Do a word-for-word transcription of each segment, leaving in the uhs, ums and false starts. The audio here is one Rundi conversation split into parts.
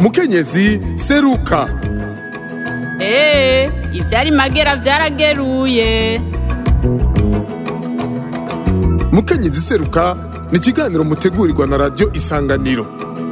mukenyezi seruka. Eh, ivyari magera vyarageruye. Mukenyezi seruka ni ikiganiro mutegurirwa na radio Isanganiro.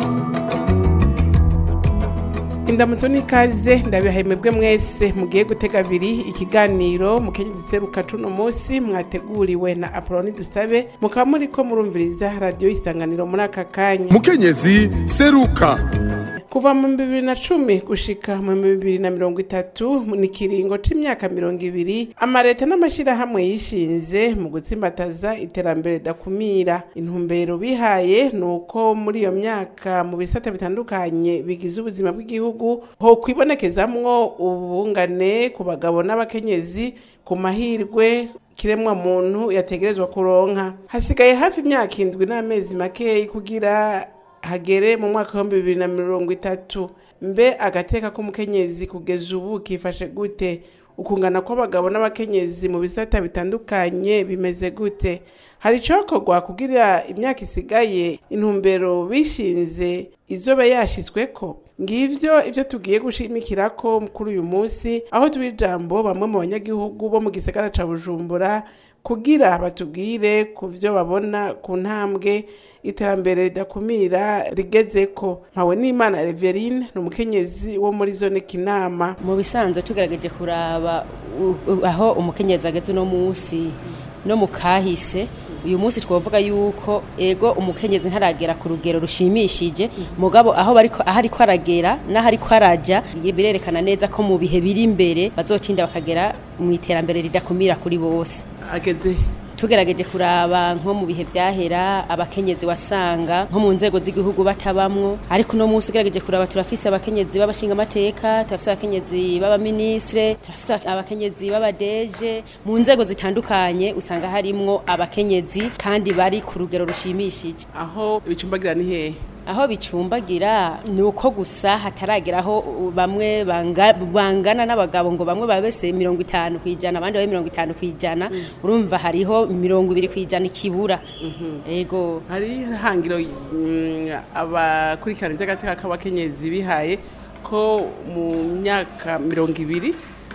Indamutso nikaze ndabihemebwe mwese mugiye gutega abiri ikiganiro mukenyezi seruka tuno munsi mwateguriwe na Apoloni Dusabe mukaba muriko murumviriza radio Isanganiro muri aka kanya. Mukenyezi seruka. Kuva mu bibiri na cumi gushika mu bibiri na mirongo itatu ni kiringo c'imyaka mirongo ibiri amareta n'amashirahamwe yishinze mu gutsimbataza iterambere dakumira. Intumbero bihaye nuko muri iyo myaka mu bisata bitandukanye bigize ubuzima bw'igihugu ho kwibonekezamwo ubungane ku bagabo n'abakenyezi ku mahirwe kiremwa muntu yategerezwa kuronka. Hasigaye hafi imyaka indwi n'amezi makeyi kugira hagere mu mwaka wa bibiri na mirongo itatu. Mbe agateka k'umukenyezi kugeza ubu kifashe gute? Ukungana kw'abagabo n'abakenyezi mu bisata bitandukanye bimeze gute? Hari icokorwa kugira imyaka isigaye intumbero bishinze izobe yashizweko? Ngivyo ivyo tugiye gushimikirako kuri uyu munsi, aho tubi ijambo bamwe mu banyagihugu bo mu gisagara ca Bujumbura kugira batubwire ku vyo babona ku ntambwe iterambere ridakumira rigezeko. Mpawe n'Imana Reverine n'umukenyezi wo muri zone Kinama. Mu bisanzwe tugerageje kuraba aho umukenyezi ageze no munsi no mu kahise, uyu munsi twavuga yuko ego umukenyezi ntaragera ku rugero rushimishije, mugabo aho bariko aho ariko aragera naho ariko araja birerekana neza ko mu bihe biri imbere bazotinda bakagera mu iterambere ridakumira kuri bose. Ageze tugerageje kuraba nko mu bihe vyahera abakenyezi wasanga nko mu nzego z'igihugu batabamwo, ariko no munsi ugerageje kuraba turafise abakenyezi babashinga amateka, turafise abakenyezi baba ministre, turafise abakenyezi baba deje, mu nzego zitandukanye usanga harimwo abakenyezi kandi bari ku rugero rushimishije. Aho bicumbagira ni hehe? Aho bicumbagira nuko gusa hatarageraho bamwe banga, bangana n'abagabo ngo bamwe babese mirongo itanu kwijana abandi babe mirongo itanu kwijana. Mm. Urumva hariho mirongo ibiri kwijana ikibura. Mm-hmm. Ego hari hangiro mm, abakurikirana iby'agateka k'abakenyezi bihaye ko mu myaka mirongo ibiri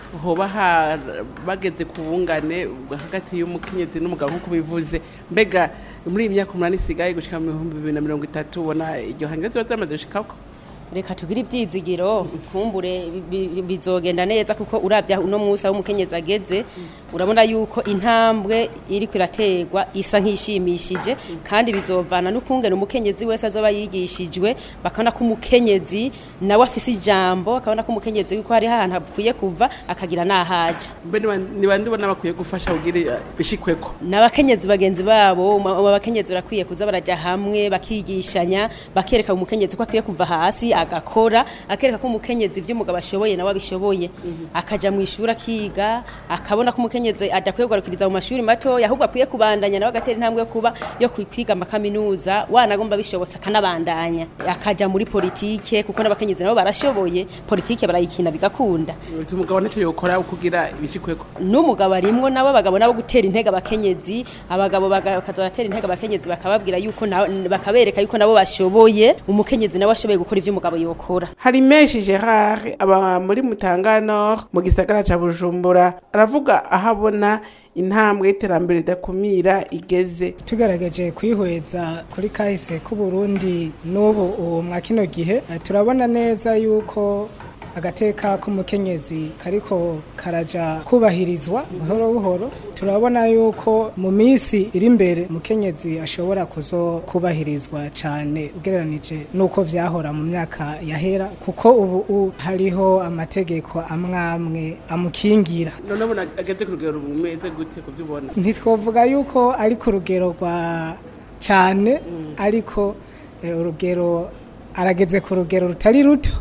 hoba bageze ku bungane hagati y'umukenyezi n'umugabo nk'uko bivuze. Mbega muri iyi myaka umunani isigaye gushika mu bihumbi bibiri na mirongo itatu ubona iryo hangiro ziba zamaze gushikako? Reka tugire ibyizigiro kumbure bizogenda neza, kuko uravya uno munsi aho umukenyezi ageze urabona yuko intambwe iri kwirategwa isa nk'ishimishije, kandi bizovana n'ukungena umukenyezi wese azoba yigishijwe, bakabona ko umukenyezi nawe afise ijambo, akabona ko umukenyezi yuko hari ahantu akwiye kuva akagira nahaja. Mbe ni bandi bona bakwiye gufasha kugira bishikweko? N'abakenyezi bagenzi babo, abakenyezi barakwiye kuza baraja hamwe bakigishanya, bakereka umukenyezi ko akwiye kuva hasi agakora, akereka ko umukenyezi vy'umugabo ashoboye nawe abishoboye. Mm-hmm. Akaja mu ishuri akiga, akabona ko umukenyezi adakwiye guharukiriza mu mashuri mato, ahubwo akwiye kubandanya nawe agatera intambwe yo kuba yo kwiga amakaminuza, wanagomba bishobotse akanabandanya, akaja muri politike kuko n'abakenyezi nabo barashoboye, politike barayikina bigakunda. Umugabo naco yokora kugira ibishikweko? N'umugabo arimwo nawe abagabo nabo gutera intege abakenyezi, abagabo bakazoratera intege abakenyezi bakababwira yuko bakabereka yuko nabo bashoboye, umukenyezi nawe ashoboye gukora ivyo umugabo yokora. Hari Meshi Gerard aba muri Mutangano mu gisagara ca Bujumbura, aravuga ahabona intambwe y'iterambere dakumira igeze. Tugerageje kwihweza kuri kahise ku Burundi n'ubu uwo mwakino gihe, turabona neza yuko agateka k'umukenyezi kariko karaja kubahirizwa buhoro buhoro. Turabona yuko mu minsi iri imbere umukenyezi ashobora kuzo kubahirizwa cane ugereranije nuko vyahora mu myaka yahera, kuko ubu hariho amategeko amwamwe amukingira. None bona ageze ku rugero rumeze gute kuvyubona? Ntitwovuga yuko ari ku rugero rwa cane. Mm. Ariko e, urugero arageze ku rugero rutari ruto.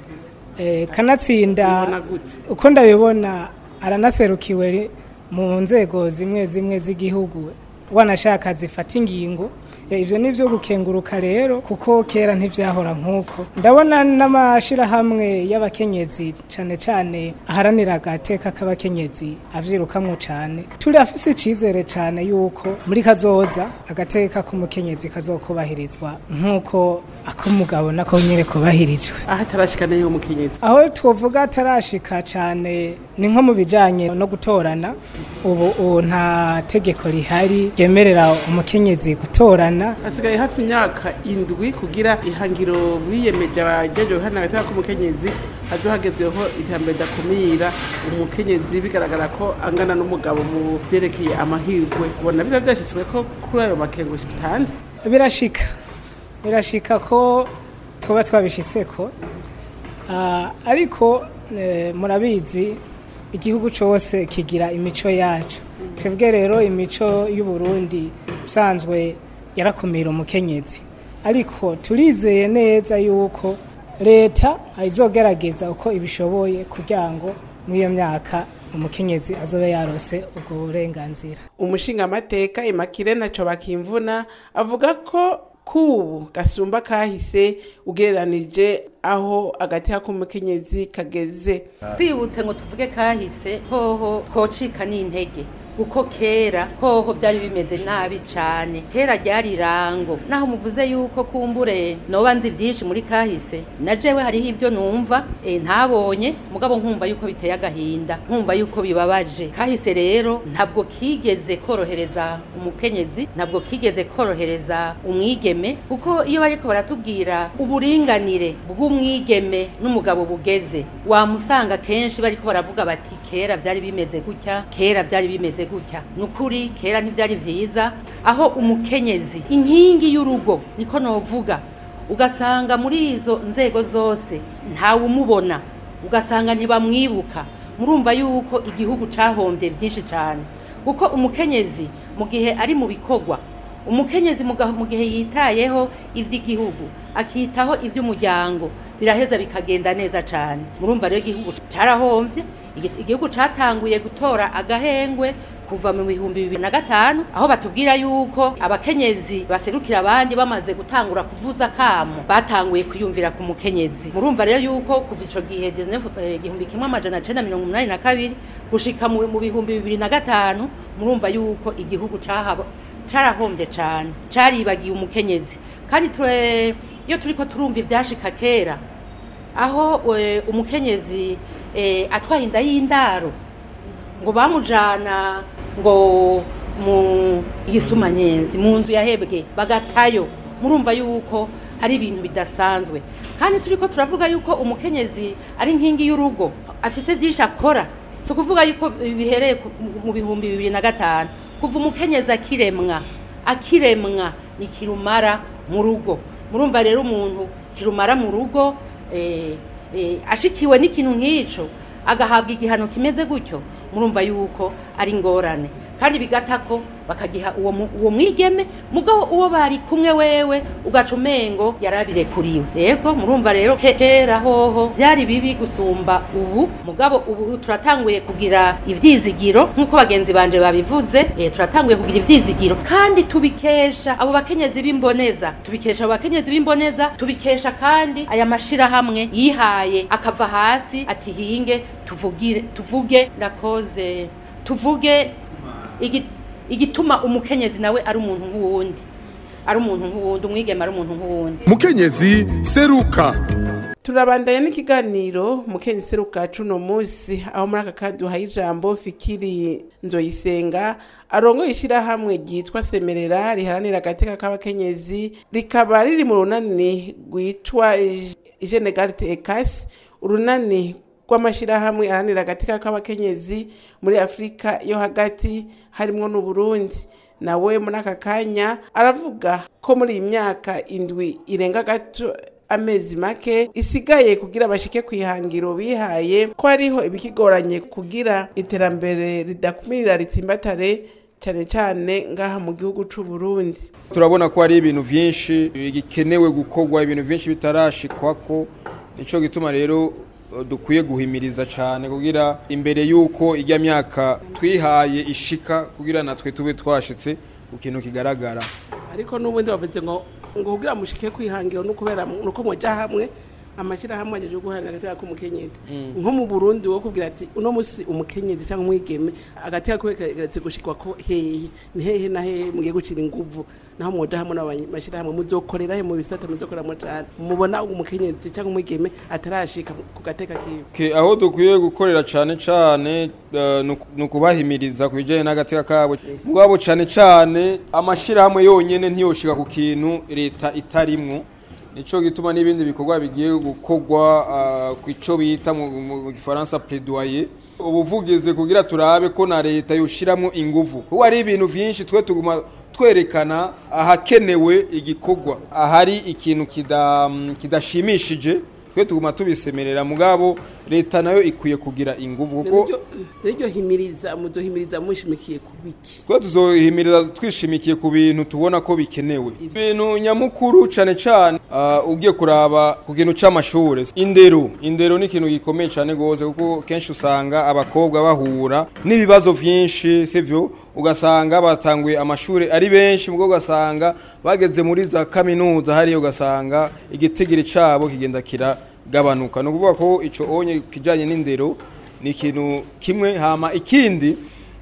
Eh, kanatsinda uko ndabibona aranaserukiwe mu nzego zimwe zimwe z'igihugu wanashaka zifata ingingo. Ivyo nivyo gukenguruka rero kuko kera ntivyahora nkuko. Ndabona n'amashirahamwe y'abakenyezi cane cane aharanira agateka k'abakenyezi avyirukamwo cane. Turi afise icizere cane yuko muri kazoza agateka k'umukenyezi kazokubahirizwa nkuko akumugabo nako nyere kubahirijwe. Aha tarashikana yo umukenyezi. Aho twovuga atarashika cane ni nko mu bijanye no gutorana. Ubu nta tegeko rihari ryemerera umukenyezi gutorana. Asigaye hafi imyaka indwi kugira ihangiro biyemeje abajeje hana gataka k'umukenyezi hazohagezweho iterambere dakumira umukenyezi bigaragara ko angana n'umugabo mu byerekeye amahirwe. Ubona biza byashitswe ko kuri ayo makengo shitanze. Birashika. Birashika ko tuba twabishitseko. Uh, ariko e, murabizi igihugu cyose kigira imico yacu. Twebwe rero imico y'u Burundi usanzwe yarakumira umukenyezi, ariko turizeye neza yuko leta ayizogerageza uko ibishoboye kugira ngo muri myaka umukenyezi azobe yarose ubwo burenganzira. Umushinga amateka Imakire naco bakimvuna avuga ko kubu gasumba kahise ugereranije aho agateka k'umukenyezi kageze. Twibutse ngo tuvuge kahise hoho twocika n'intege uko kera hoho byari bimeze nabi cyane. Kera ryari rango naho muvuze yuko kumbure noba nzi byinshi muri kahise, najewe hariho ivyo numva e, ntabonye mugabo nkumva yuko biteye agahinda, nkumva yuko bibabaje. Kahise rero ntabwo kigeze korohereza umukenyezi, ntabwo kigeze korohereza umwigeme, kuko iyo bariko baratubwira uburinganire bw'umwigeme n'umugabo bugeze, wamusanga kenshi bariko baravuga bati kera byari bimeze gutya, kera byari bimeze gutya. Nukuri kera ntivyari vyiza, aho umukenyezi inkingi y'urugo niko novuga, ugasanga muri izo nzego zose ntawe umubona, ugasanga ntibamwibuka. Murumva yuko igihugu cahombye byinshi cyane, kuko umukenyezi mu gihe ari mu bikogwa, umukenyezi mu gihe yitayeho ivy'igihugu akitaho ivy'umuryango, biraheza bikagenda neza cyane. Murumva rero igihugu carahombye. Igihugu catanguye gutora agahengwe kuva mu bihumbi bibiri na gatanu, aho batubwira yuko abakenyezi baserukira abandi bamaze gutangura kuvuza kamo batanguye kwiyumvira ku mukenyezi. Murumva rero yuko kuva ico gihe igihumbi kimwe amajana cenda mirongo umunani na kabiri gushika mu bihumbi bibiri na gatanu, murumva yuko igihugu cahabo carahombye cyane, caribagiye umukenyezi. Kandi twe iyo turiko turumva ivyashika kera aho e, umukenyezi e, atwaye inda y'indaro ngo bamujana ngo mu gisumanyezi mu nzu yahebwe bagatayo. Murumva yuko ari ibintu bidasanzwe. Kandi turiko turavuga yuko umukenyezi ari nkingi y'urugo, afise byinshi akora. So kuvuga yuko bihereye mu bihumbi bibiri na gatanu kuva umukenyezi akiremwa akiremwa ni kirumara mu rugo. Murumva rero umuntu kirumara mu rugo eh, eh, ashikiwe n'ikintu nk'ico agahabwa igihano kimeze gutyo, murumva yuko ari ngorane. Kandi bigatako bakagiha uwo uwo mwigeme mugabo uwo bari kumwe wewe ugacumengo yarabire kuriwe. Yego murumva rero kera hoho byari bibi gusumba ubu, mugabo ubu turatanguye kugira ivyizigiro nkuko bagenzi banje babivuze. E, turatanguye kugira ivyizigiro kandi tubikesha abo bakenyezi b'imboneza, tubikesha abo bakenyezi b'imboneza, tubikesha kandi aya mashira hamwe yihaye akava hasi ati hinge tuvugire tuvuge ndakoze tuvuge igi igituma umukenyezi nawe ari umuntu nk'uwundi, ari umuntu nk'uwundi, umwigema ari umuntu nk'uwundi. Mukenyezi seruka. Turabandanya n'ikiganiro Mukenyezi seruka cuno musi, aho muri aka kandi uhaye ijambo Fikiri Nzoyisenga arongoye ishirahamwe ryitwa Semerera riharanira agateka k'abakenyezi, rikaba riri mu runani rwitwa Jeune Garde Ekasi, urunani rw'amashirahamwe aharanira agateka k'abakenyezi muri Afrika yo hagati harimwo n'u Burundi. Nawe muri aka kanya aravuga ko muri iyi myaka indwi irenga gato amezi make isigaye kugira bashike kwihangiro bihaye, ko hariho ibikigoranye kugira iterambere ridakumirira ritsimbatare cyane cyane ngaha mu gihugu c'u Burundi. Turabona ko hari ibintu vyinshi bigikenewe gukorwa, ibintu vyinshi bitarashikwako, nico gituma rero dukwiye guhimiriza cyane kugira imbere yuko ijya myaka twihaye ishika kugira natwe tube twashitse ku kintu kigaragara. Ariko n'ubundi bavuze ngo ngo kugira mushike kwihangiro no kubera nuko moja hamwe amashira hamwe aje guhana agateka k'umukenyezi nko mu Burundi wo kubwira ati uno musi umukenyezi cyangwa umwigeme agateka kweketse gushikwa ko hehe ni hehe na hehe mugiye gucira inguvu naho moja hamwe n'abashira hamwe muzokorera he mu bisata muzokora mu cyane mubona umukenyezi cyangwa umwigeme atarashika ku gateka kiwe ke aho dukwiye gukorera cyane cyane no kubahimiriza kubijanye n'agateka kabo mugabo cyane cyane amashira hamwe yonyene ntiyoshika ku kintu leta itarimwo nico gituma n'ibindi bikorwa bigiye gukogwa ku ico bita mu Gifaransa plaidoyer ubuvugize kugira turabe ko na leta yoshiramwo inguvu kuko ari ibintu vyinshi twe tuguma twerekana ahakenewe igikorwa ahari ikintu kidashimishije twe tuguma tubisemerera mugabo leta nayo ikwiye kugira inguvu kuko ryo himiriza muzohimiriza mushimikiye kubiki twe tuzohimiriza twishimikiye ku bintu tubona ko bikenewe ibintu nyamukuru cyane cyane uh, ugiye kuraba ku kintu c'amashure indero indero ni ikintu gikomeye cyane gose kuko kenshi usanga abakobwa bahura n'ibibazo vyinshi sivyo ugasanga batanguye amashure ari benshi mugo ugasanga bageze muri za kaminuza hari ugasanga igitigiri cabo kigenda kira gabanuka no kuvuga ko ico onye kijanye n'indero ni ikintu kimwe hama ikindi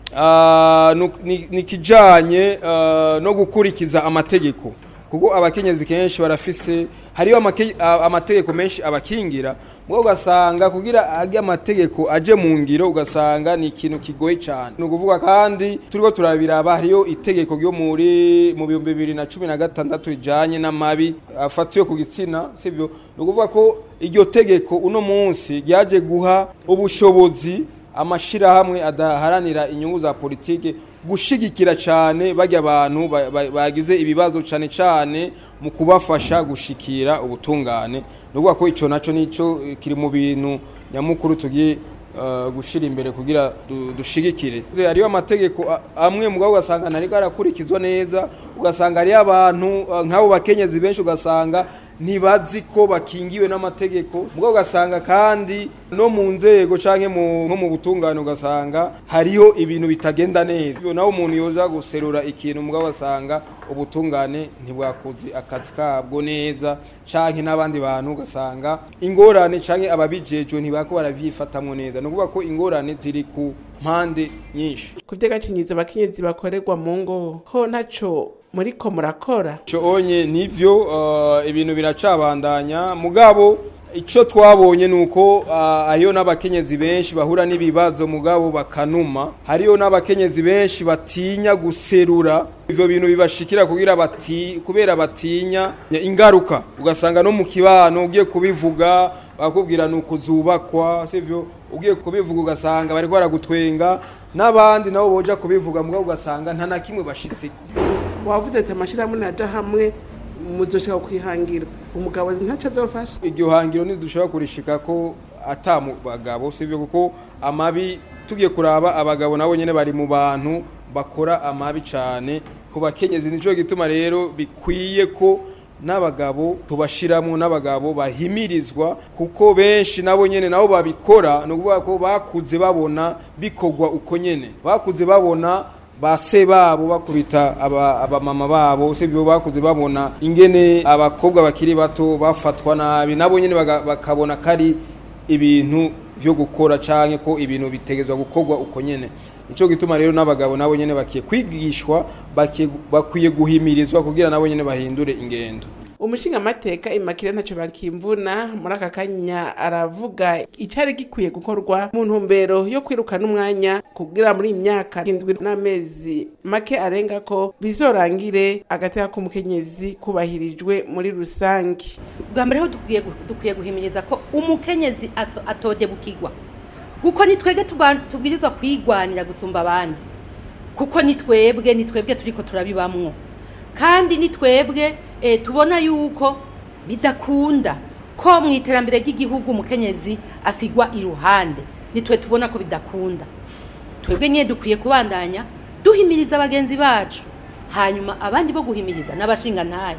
uh, ni kijanye uh, no gukurikiza amategeko kuko abakenyezi kenshi barafise hariyo amategeko menshi abakingira mwo ugasanga kugira age amategeko aje mu ngiro ugasanga ni ikintu kigoye cyane no kuvuga kandi turiko turabiraba hariyo itegeko ryo muri mu bibiri na cumi na gatandatu rijanye n'amabi afatiwe ku gitsina sivyo no kuvuga ko iryo tegeko uno munsi ryaje guha ubushobozi amashira hamwe adaharanira inyungu za politike gushigikira cyane bajya abantu bagize ibibazo cyane cyane mu kubafasha gushikira ubutungane nubwo ko ico naco nico kiri mu bintu nyamukuru tugiye uh, gushira imbere kugira dushigikire hariyo amategeko amwe mugabo ugasanga nariko arakurikizwa neza ugasanga ari abantu uh, nk'abo bakenyezi benshi ugasanga ntibazi ko bakingiwe n'amategeko mugabo ugasanga kandi no mu nzego canke mu nko mu butungane ugasanga hariyo ibintu bitagenda neza naho umuntu yoza guserura ikintu mugabo ugasanga ubutungane ntibwakuzi akazi kabwo neza canke n'abandi bantu ugasanga ingorane canke ababijejwe ntibako baravyifatamwo neza no kuvuga ko ingorane ziri ku mpande nyinshi kuvyegacinyiza abakenyezi bakorerwa mu ngo ho ntaco muriko murakora cyo onye nivyo uh, ibintu biracabandanya mugabo ico twabonye nuko uh, hariyo n'abakenyezi benshi bahura n'ibibazo mugabo bakanuma hariyo n'abakenyezi benshi batinya guserura ivyo bintu bibashikira kugira bati kubera batinya ingaruka ugasanga no mu kibano ugiye kubivuga bakubwira nuko zubakwa sivyo ugiye kubivuga ugasanga bari baragutwenga n'abandi nabo boja kubivuga mugabo ugasanga nta na kimwe bashitse wavuze ati amashirahamwe naja hamwe muzoshaka kwihangira umugabo ntaco azofasha iryo hangiro ntidushobora kurishika ko atamu bagabo sivyo kuko amabi tugiye kuraba abagabo nabo nyene bari mu bantu bakora amabi cane ku bakenyezi nico gituma rero bikwiye ko n'abagabo tubashiramo n'abagabo bahimirizwa kuko benshi nabo nyene nabo babikora no kuvuga ko bakuze babona bikogwa uko nyene bakuze babona base babo bakubita aba abamama babo sivyo bakuze babona ingene abakobwa bakiri bato bafatwa nabi nabo nyene bakabona kari ibintu byo gukora canke ko ibintu bitegezwa gukorwa uko nyene ico gituma rero n'abagabo nabo nyene bakiye kwigishwa bakwiye guhimirizwa kugira nabo nyene bahindure ingendo umushinga amateka imakire ntaco bakimvuna muri aka kanya aravuga icari gikwiye gukorwa mu ntumbero yo kwirukana umwanya kugira muri imyaka indwi n'amezi make arenga ko bizorangire agateka k'umukenyezi kubahirijwe muri rusangi bwa mbere ho dukwiye dukwiye guhimiriza ko umukenyezi atodebukirwa kuko nitwege tubwirizwa kwigwanira gusumba abandi kuko nitwebwe nitwebwe turiko turabibamwo kandi nitwebwe e, tubona yuko bidakunda ko mu iterambere ry'igihugu umukenyezi asigwa iruhande nitwe tubona ko bidakunda twebwe nye dukwiye kubandanya duhimiriza abagenzi bacu hanyuma abandi bo guhimiriza n'abashinga ntaye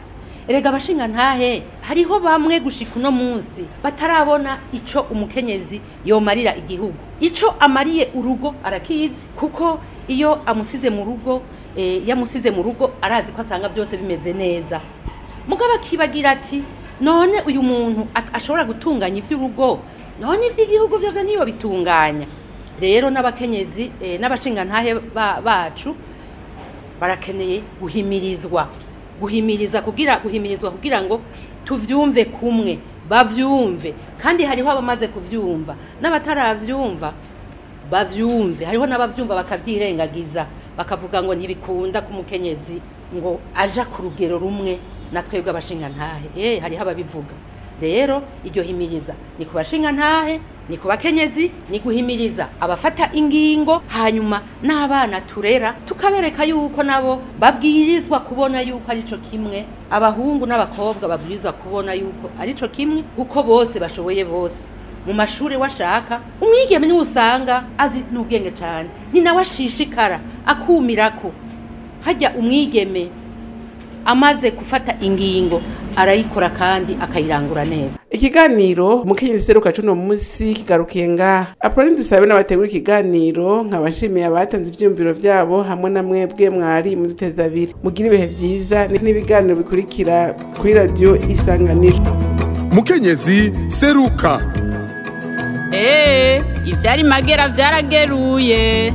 erega abashinga ntahe hariho bamwe gushika uno munsi batarabona ico umukenyezi yomarira igihugu, ico amariye urugo arakizi, kuko iyo amusize mu rugo e, yamusize mu rugo arazi ko asanga byose bimeze neza, mugabo akibagira ati none uyu muntu ashobora gutunganya ivy'urugo, none ivy'igihugu vyovyo niyo bitunganya. Rero n'abakenyezi e, n'abashinga ntahe ba, bacu barakeneye guhimirizwa guhimiriza kugira guhimirizwa kugira ngo tuvyumve kumwe, bavyumve, kandi hariho abamaze kuvyumva n'abataravyumva bavyumve, hariho n'abavyumva bakavyirengagiza bakavuga ngo ntibikunda ku mukenyezi ngo aja ku rugero rumwe na twebwe abashinga ntahe. Eh, hariho ababivuga. Rero iryo himiriza ni ku bashinga ntahe, ni ku bakenyezi, ni guhimiriza abafata ingingo, hanyuma n'abana turera tukabereka yuko nabo babwirizwa kubona yuko arico kimwe, abahungu n'abakobwa babwirizwa kubona yuko arico kimwe, uko bose bashoboye bose. Mu mashuri washaka umwigeme ni usanga azi n'ubwenge cyane, ni nawe ashishikara akumirako. Hajya umwigeme amaze gufata ingingo arayikora kandi akayirangura neza. Ikiganiro umukenyezi seruka cuno munsi kigarukiye nga. Apolline Dusabe n'abategura ikiganiro nkabashimiye abatanze ivyumviro vyabo hamwe na mwebwe mwari mu duteza abiri. Mugira ibihe vyiza n'ibiganiro bikurikira kuri radio Isanganiro. Mukenyezi seruka. Eh, ivyari magera vyarageruye.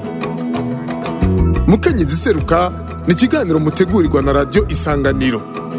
Mukenyezi seruka ni ikiganiro mutegurirwa na radio Isanganiro.